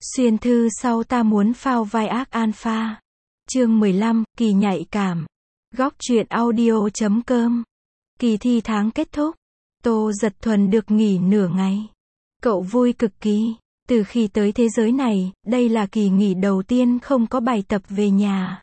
Xuyên thư sau ta muốn phao vai ác alpha. Chương 15, kỳ nhạy cảm. Góc truyện audio.com. Kỳ thi tháng kết thúc. Tô Dật Thuần được nghỉ nửa ngày. Cậu vui cực kỳ. Từ khi tới thế giới này, đây là kỳ nghỉ đầu tiên không có bài tập về nhà.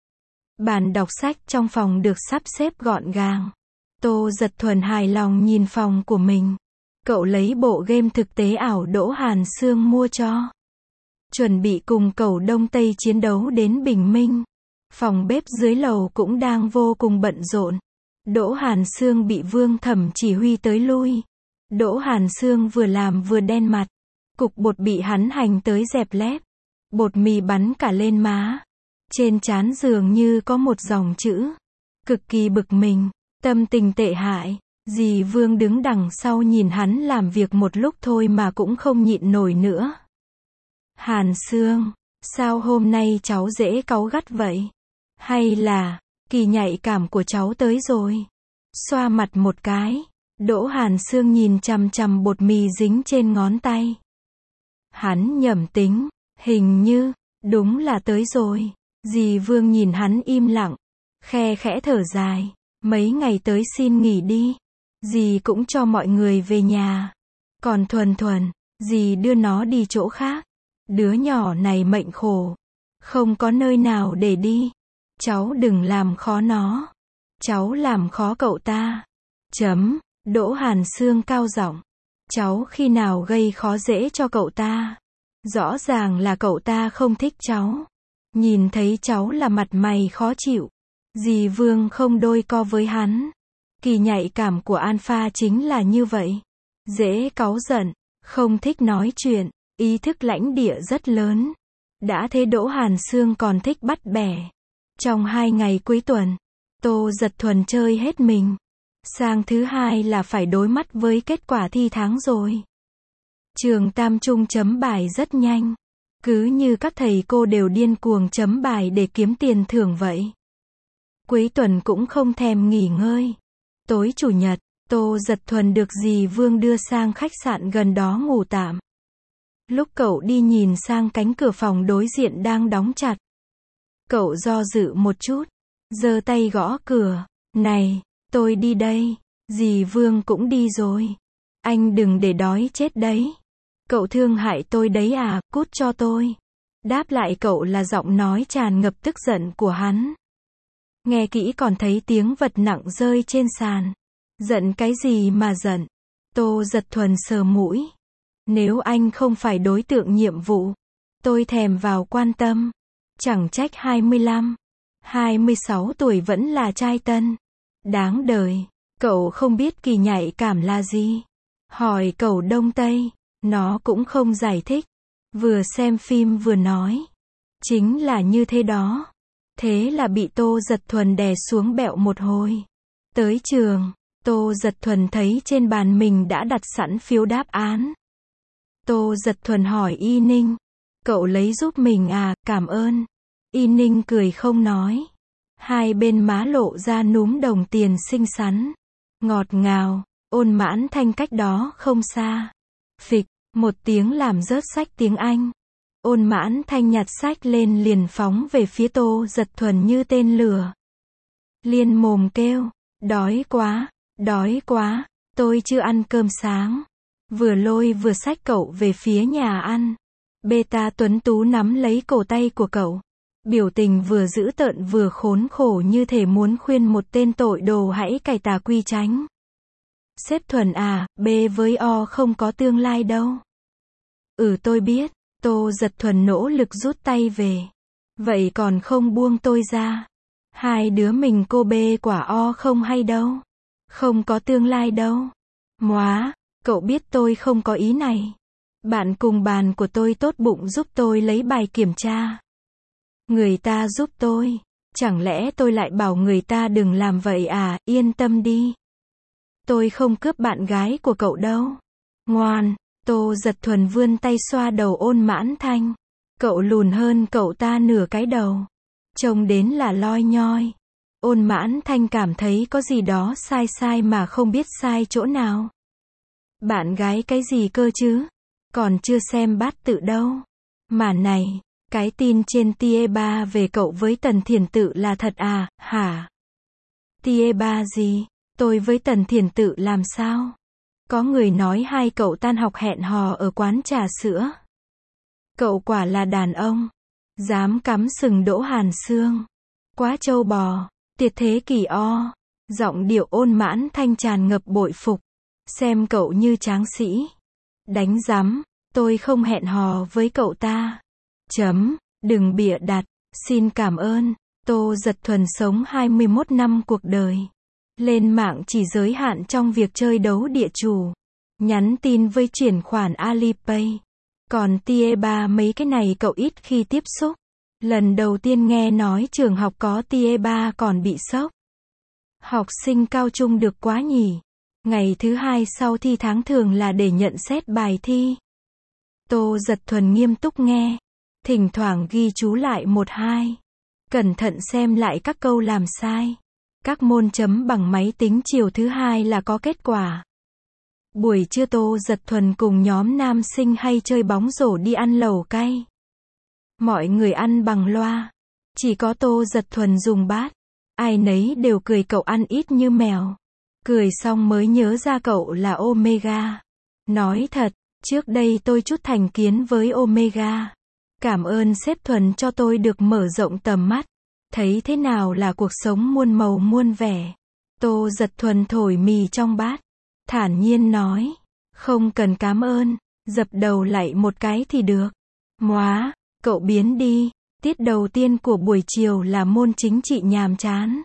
Bàn đọc sách trong phòng được sắp xếp gọn gàng. Tô Dật Thuần hài lòng nhìn phòng của mình. Cậu lấy bộ game thực tế ảo Đỗ Hàn Sương mua cho. Chuẩn bị cùng cẩu Đông Tây chiến đấu đến bình minh. Phòng bếp dưới lầu cũng đang vô cùng bận rộn. Đỗ Hàn Sương bị Vương Thẩm chỉ huy tới lui. Đỗ Hàn Sương vừa làm vừa đen mặt. Cục bột bị hắn hành tới dẹp lép. Bột mì bắn cả lên má. Trên trán dường như có một dòng chữ. Cực kỳ bực mình, tâm tình tệ hại. Dì Vương đứng đằng sau nhìn hắn làm việc một lúc thôi mà cũng không nhịn nổi nữa. Hàn Sương, sao hôm nay cháu dễ cáu gắt vậy? Hay là, kỳ nhạy cảm của cháu tới rồi? Xoa mặt một cái, Đỗ Hàn Sương nhìn chằm chằm bột mì dính trên ngón tay. Hắn nhẩm tính, hình như, đúng là tới rồi. Dì Vương nhìn hắn im lặng, khe khẽ thở dài, mấy ngày tới xin nghỉ đi. Dì cũng cho mọi người về nhà. Còn Thuần Thuần, dì đưa nó đi chỗ khác. Đứa nhỏ này mệnh khổ, không có nơi nào để đi. Cháu đừng làm khó nó. Cháu làm khó cậu ta. Đỗ Hàn Sương cao giọng. Cháu khi nào gây khó dễ cho cậu ta? Rõ ràng là cậu ta không thích cháu. Nhìn thấy cháu là mặt mày khó chịu. Dì Vương không đôi co với hắn. Kỳ nhạy cảm của alpha chính là như vậy. Dễ cáu giận, không thích nói chuyện, ý thức lãnh địa rất lớn. Đã thế Đỗ Hàn Sương còn thích bắt bẻ. Trong 2 ngày cuối tuần, Tô Dật Thuần chơi hết mình. Sang thứ hai là phải đối mắt với kết quả thi tháng rồi. Trường Tam Trung chấm bài rất nhanh. Cứ như các thầy cô đều điên cuồng chấm bài để kiếm tiền thưởng vậy. Cuối tuần cũng không thèm nghỉ ngơi. Tối chủ nhật, Tô Dật Thuần được dì Vương đưa sang khách sạn gần đó ngủ tạm. Lúc cậu đi nhìn sang cánh cửa phòng đối diện đang đóng chặt. Cậu do dự một chút, giơ tay gõ cửa. Này, tôi đi đây. Dì Vương cũng đi rồi. Anh đừng để đói chết đấy. Cậu thương hại tôi đấy à, cút cho tôi. Đáp lại cậu là giọng nói tràn ngập tức giận của hắn. Nghe kỹ còn thấy tiếng vật nặng rơi trên sàn. Giận cái gì mà giận? Tô Dật Thuần sờ mũi. Nếu anh không phải đối tượng nhiệm vụ, tôi thèm vào quan tâm. Chẳng trách 25, 26 tuổi vẫn là trai tân. Đáng đời. Cậu không biết kỳ nhạy cảm là gì. Hỏi cậu Đông Tây, nó cũng không giải thích. Vừa xem phim vừa nói. Chính là như thế đó. Thế là bị Tô Dật Thuần đè xuống bẹo một hồi. Tới trường, Tô Dật Thuần thấy trên bàn mình đã đặt sẵn phiếu đáp án. Tô Dật Thuần hỏi Y Ninh. Cậu lấy giúp mình à, cảm ơn. Y Ninh cười không nói. Hai bên má lộ ra núm đồng tiền xinh xắn. Ngọt ngào, Ôn Mãn Thanh cách đó không xa. Phịch, một tiếng làm rớt sách tiếng Anh. Ôn Mãn Thanh nhặt sách lên liền phóng về phía Tô Dật Thuần như tên lửa. Liên mồm kêu, đói quá, tôi chưa ăn cơm sáng. Vừa lôi vừa xách cậu về phía nhà ăn. Beta tuấn tú nắm lấy cổ tay của cậu. Biểu tình vừa dữ tợn vừa khốn khổ như thể muốn khuyên một tên tội đồ hãy cải tà quy chánh. Sếp Thuần à, B với O không có tương lai đâu. Tôi biết. Tô Dật Thuần nỗ lực rút tay về. Vậy còn không buông tôi ra. Hai đứa mình cô B quả O không hay đâu. Không có tương lai đâu. Móa, cậu biết tôi không có ý này. Bạn cùng bàn của tôi tốt bụng giúp tôi lấy bài kiểm tra. Người ta giúp tôi. Chẳng lẽ tôi lại bảo người ta đừng làm vậy à, yên tâm đi. Tôi không cướp bạn gái của cậu đâu. Ngoan. Tô Dật Thuần vươn tay xoa đầu Ôn Mãn Thanh. Cậu lùn hơn cậu ta nửa cái đầu. Trông đến là loi nhoi. Ôn Mãn Thanh cảm thấy có gì đó sai sai mà không biết sai chỗ nào. Bạn gái cái gì cơ chứ? Còn chưa xem bát tự đâu. Mà này, cái tin trên Tie3 về cậu với Tần Thiển Tự là thật à, hả? Tie3 gì? Tôi với Tần Thiển Tự làm sao? Có người nói hai cậu tan học hẹn hò ở quán trà sữa. Cậu quả là đàn ông. Dám cắm sừng Đỗ Hàn Sương. Quá trâu bò. Tiệt thế kỳ o. Giọng điệu ôn mãn thanh tràn ngập bội phục. Xem cậu như tráng sĩ. Đánh rắm. Tôi không hẹn hò với cậu ta. Đừng bịa đặt. Xin cảm ơn. Tô Dật Thuần sống 21 năm cuộc đời. Lên mạng chỉ giới hạn trong việc chơi đấu địa chủ. Nhắn tin với chuyển khoản Alipay. Còn Tie3 mấy cái này cậu ít khi tiếp xúc. Lần đầu tiên nghe nói trường học có Tie3 còn bị sốc. Học sinh cao trung được quá nhỉ. Ngày thứ hai sau thi tháng thường là để nhận xét bài thi. Tô Dật Thuần nghiêm túc nghe. Thỉnh thoảng ghi chú lại 1-2. Cẩn thận xem lại các câu làm sai. Các môn chấm bằng máy tính chiều thứ hai là có kết quả. Buổi trưa Tô Dật Thuần cùng nhóm nam sinh hay chơi bóng rổ đi ăn lẩu cay. Mọi người ăn bằng loa. Chỉ có Tô Dật Thuần dùng bát. Ai nấy đều cười cậu ăn ít như mèo. Cười xong mới nhớ ra cậu là Omega. Nói thật, trước đây tôi chút thành kiến với Omega. Cảm ơn sếp Thuần cho tôi được mở rộng tầm mắt. Thấy thế nào là cuộc sống muôn màu muôn vẻ. Tô Dật Thuần thổi mì trong bát. Thản nhiên nói. Không cần cảm ơn. Dập đầu lạy một cái thì được. Móa, cậu biến đi. Tiết đầu tiên của buổi chiều là môn chính trị nhàm chán.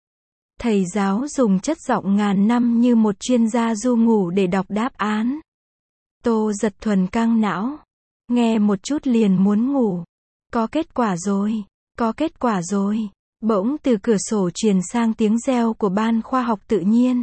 Thầy giáo dùng chất giọng ngàn năm như một chuyên gia du ngủ để đọc đáp án. Tô Dật Thuần căng não. Nghe một chút liền muốn ngủ. Có kết quả rồi. Có kết quả rồi. Bỗng từ cửa sổ truyền sang tiếng reo của ban khoa học tự nhiên.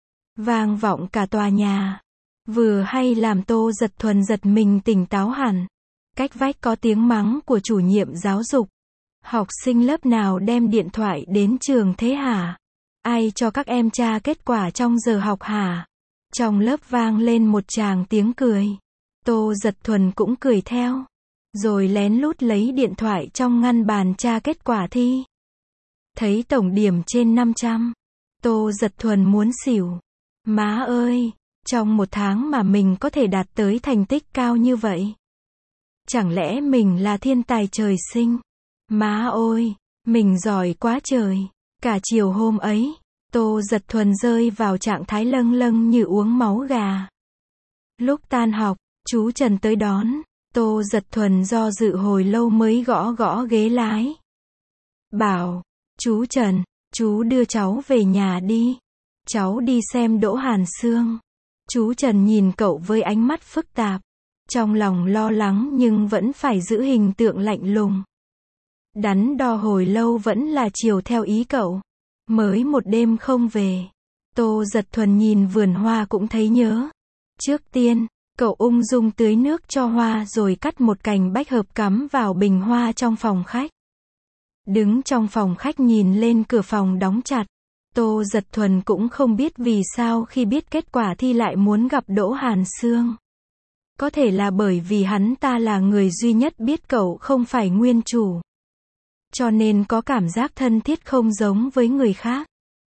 Vang vọng cả tòa nhà. Vừa hay làm Tô Dật Thuần giật mình tỉnh táo hẳn. Cách vách có tiếng mắng của chủ nhiệm giáo dục. Học sinh lớp nào đem điện thoại đến trường thế hả? Ai cho các em tra kết quả trong giờ học hả? Trong lớp vang lên một tràng tiếng cười. Tô Dật Thuần cũng cười theo. Rồi lén lút lấy điện thoại trong ngăn bàn tra kết quả thi. Thấy tổng điểm trên 500. Tô Dật Thuần muốn xỉu. Má ơi, trong một tháng mà mình có thể đạt tới thành tích cao như vậy. Chẳng lẽ mình là thiên tài trời sinh? Má ơi, mình giỏi quá trời. Cả chiều hôm ấy, Tô Dật Thuần rơi vào trạng thái lâng lâng như uống máu gà. Lúc tan học, chú Trần tới đón. Tô Dật Thuần do dự hồi lâu mới gõ gõ ghế lái. Bảo, chú Trần, chú đưa cháu về nhà đi. Cháu đi xem Đỗ Hàn Sương. Chú Trần nhìn cậu với ánh mắt phức tạp. Trong lòng lo lắng nhưng vẫn phải giữ hình tượng lạnh lùng. Đắn đo hồi lâu vẫn là chiều theo ý cậu. Mới một đêm không về. Tô Dật Thuần nhìn vườn hoa cũng thấy nhớ. Trước tiên, cậu ung dung tưới nước cho hoa rồi cắt một cành bách hợp cắm vào bình hoa trong phòng khách. Đứng trong phòng khách nhìn lên cửa phòng đóng chặt. Tô Dật Thuần cũng không biết vì sao khi biết kết quả thi lại muốn gặp Đỗ Hàn Sương. Có thể là bởi vì hắn ta là người duy nhất biết cậu không phải nguyên chủ. Cho nên có cảm giác thân thiết không giống với người khác.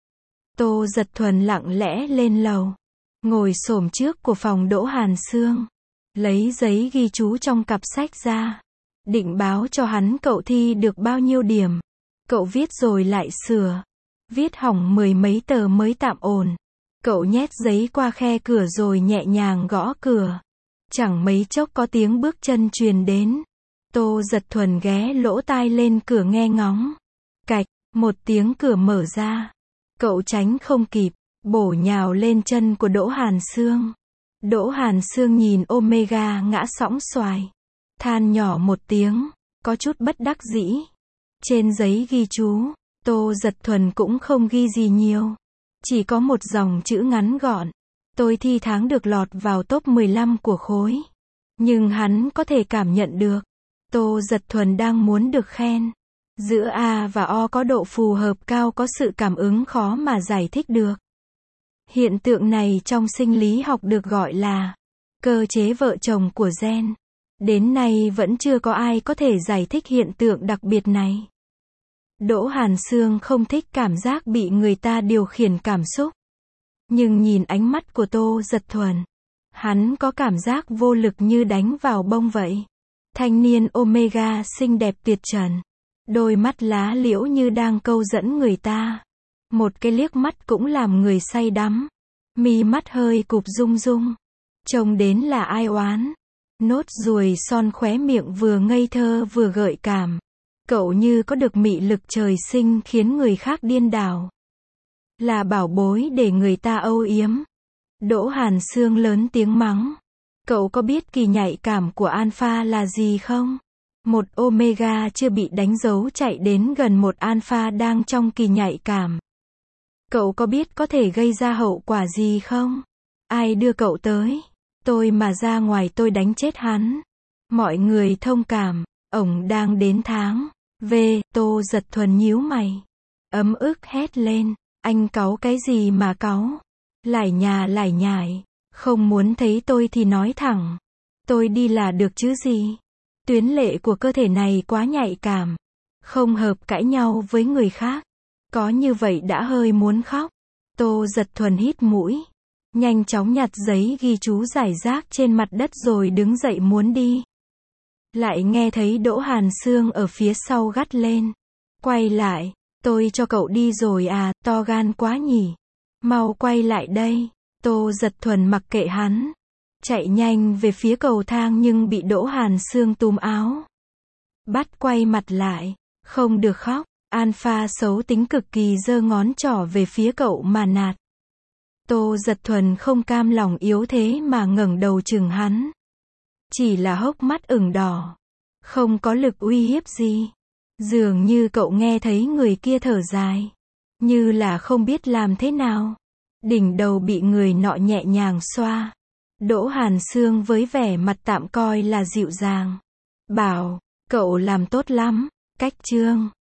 Tô Dật Thuần lặng lẽ lên lầu. Ngồi xổm trước của phòng Đỗ Hàn Sương. Lấy giấy ghi chú trong cặp sách ra. Định báo cho hắn cậu thi được bao nhiêu điểm. Cậu viết rồi lại sửa. Viết hỏng 10 mấy tờ mới tạm ổn. Cậu nhét giấy qua khe cửa rồi nhẹ nhàng gõ cửa. Chẳng mấy chốc có tiếng bước chân truyền đến. Tô Dật Thuần ghé lỗ tai lên cửa nghe ngóng. Cạch, một tiếng cửa mở ra. Cậu tránh không kịp, bổ nhào lên chân của Đỗ Hàn Sương. Đỗ Hàn Sương nhìn Omega ngã sõng xoài. Than nhỏ một tiếng, có chút bất đắc dĩ. Trên giấy ghi chú, Tô Dật Thuần cũng không ghi gì nhiều. Chỉ có một dòng chữ ngắn gọn. Tôi thi tháng được lọt vào top 15 của khối. Nhưng hắn có thể cảm nhận được. Tô Dật Thuần đang muốn được khen. Giữa A và O có độ phù hợp cao, có sự cảm ứng khó mà giải thích được. Hiện tượng này trong sinh lý học được gọi là cơ chế vợ chồng của gen. Đến nay vẫn chưa có ai có thể giải thích hiện tượng đặc biệt này. Đỗ Hàn Sương không thích cảm giác bị người ta điều khiển cảm xúc. Nhưng nhìn ánh mắt của Tô Dật Thuần, hắn có cảm giác vô lực như đánh vào bông vậy. Thanh niên Omega xinh đẹp tuyệt trần. Đôi mắt lá liễu như đang câu dẫn người ta. Một cái liếc mắt cũng làm người say đắm. Mi mắt hơi cụp rung rung. Trông đến là ai oán. Nốt ruồi son khóe miệng vừa ngây thơ vừa gợi cảm. Cậu như có được mị lực trời sinh khiến người khác điên đảo. Là bảo bối để người ta âu yếm. Đỗ Hàn Sương lớn tiếng mắng. Cậu có biết kỳ nhạy cảm của alpha là gì không? Một omega chưa bị đánh dấu chạy đến gần một alpha đang trong kỳ nhạy cảm. Cậu có biết có thể gây ra hậu quả gì không? Ai đưa cậu tới? Tôi mà ra ngoài tôi đánh chết hắn. Mọi người thông cảm, ổng đang đến tháng. Tô Dật Thuần nhíu mày. Ấm ức hét lên. Anh cáu cái gì mà cáu? Lải nhà lải nhải. Không muốn thấy tôi thì nói thẳng. Tôi đi là được chứ gì? Tuyến lệ của cơ thể này quá nhạy cảm. Không hợp cãi nhau với người khác. Có như vậy đã hơi muốn khóc. Tô Dật Thuần hít mũi. Nhanh chóng nhặt giấy ghi chú rải rác trên mặt đất rồi đứng dậy muốn đi. Lại nghe thấy Đỗ Hàn Sương ở phía sau gắt lên. Quay lại. Tôi cho cậu đi rồi à, to gan quá nhỉ. Mau quay lại đây. Tô Dật Thuần mặc kệ hắn. Chạy nhanh về phía cầu thang nhưng bị Đỗ Hàn Sương túm áo. Bắt quay mặt lại. Không được khóc. Alpha xấu tính cực kỳ giơ ngón trỏ về phía cậu mà nạt. Tô Dật Thuần không cam lòng yếu thế mà ngẩng đầu chừng hắn. Chỉ là hốc mắt ửng đỏ. Không có lực uy hiếp gì. Dường như cậu nghe thấy người kia thở dài. Như là không biết làm thế nào. Đỉnh đầu bị người nọ nhẹ nhàng xoa. Đỗ Hàn Sương với vẻ mặt tạm coi là dịu dàng. Bảo, cậu làm tốt lắm. Cách chương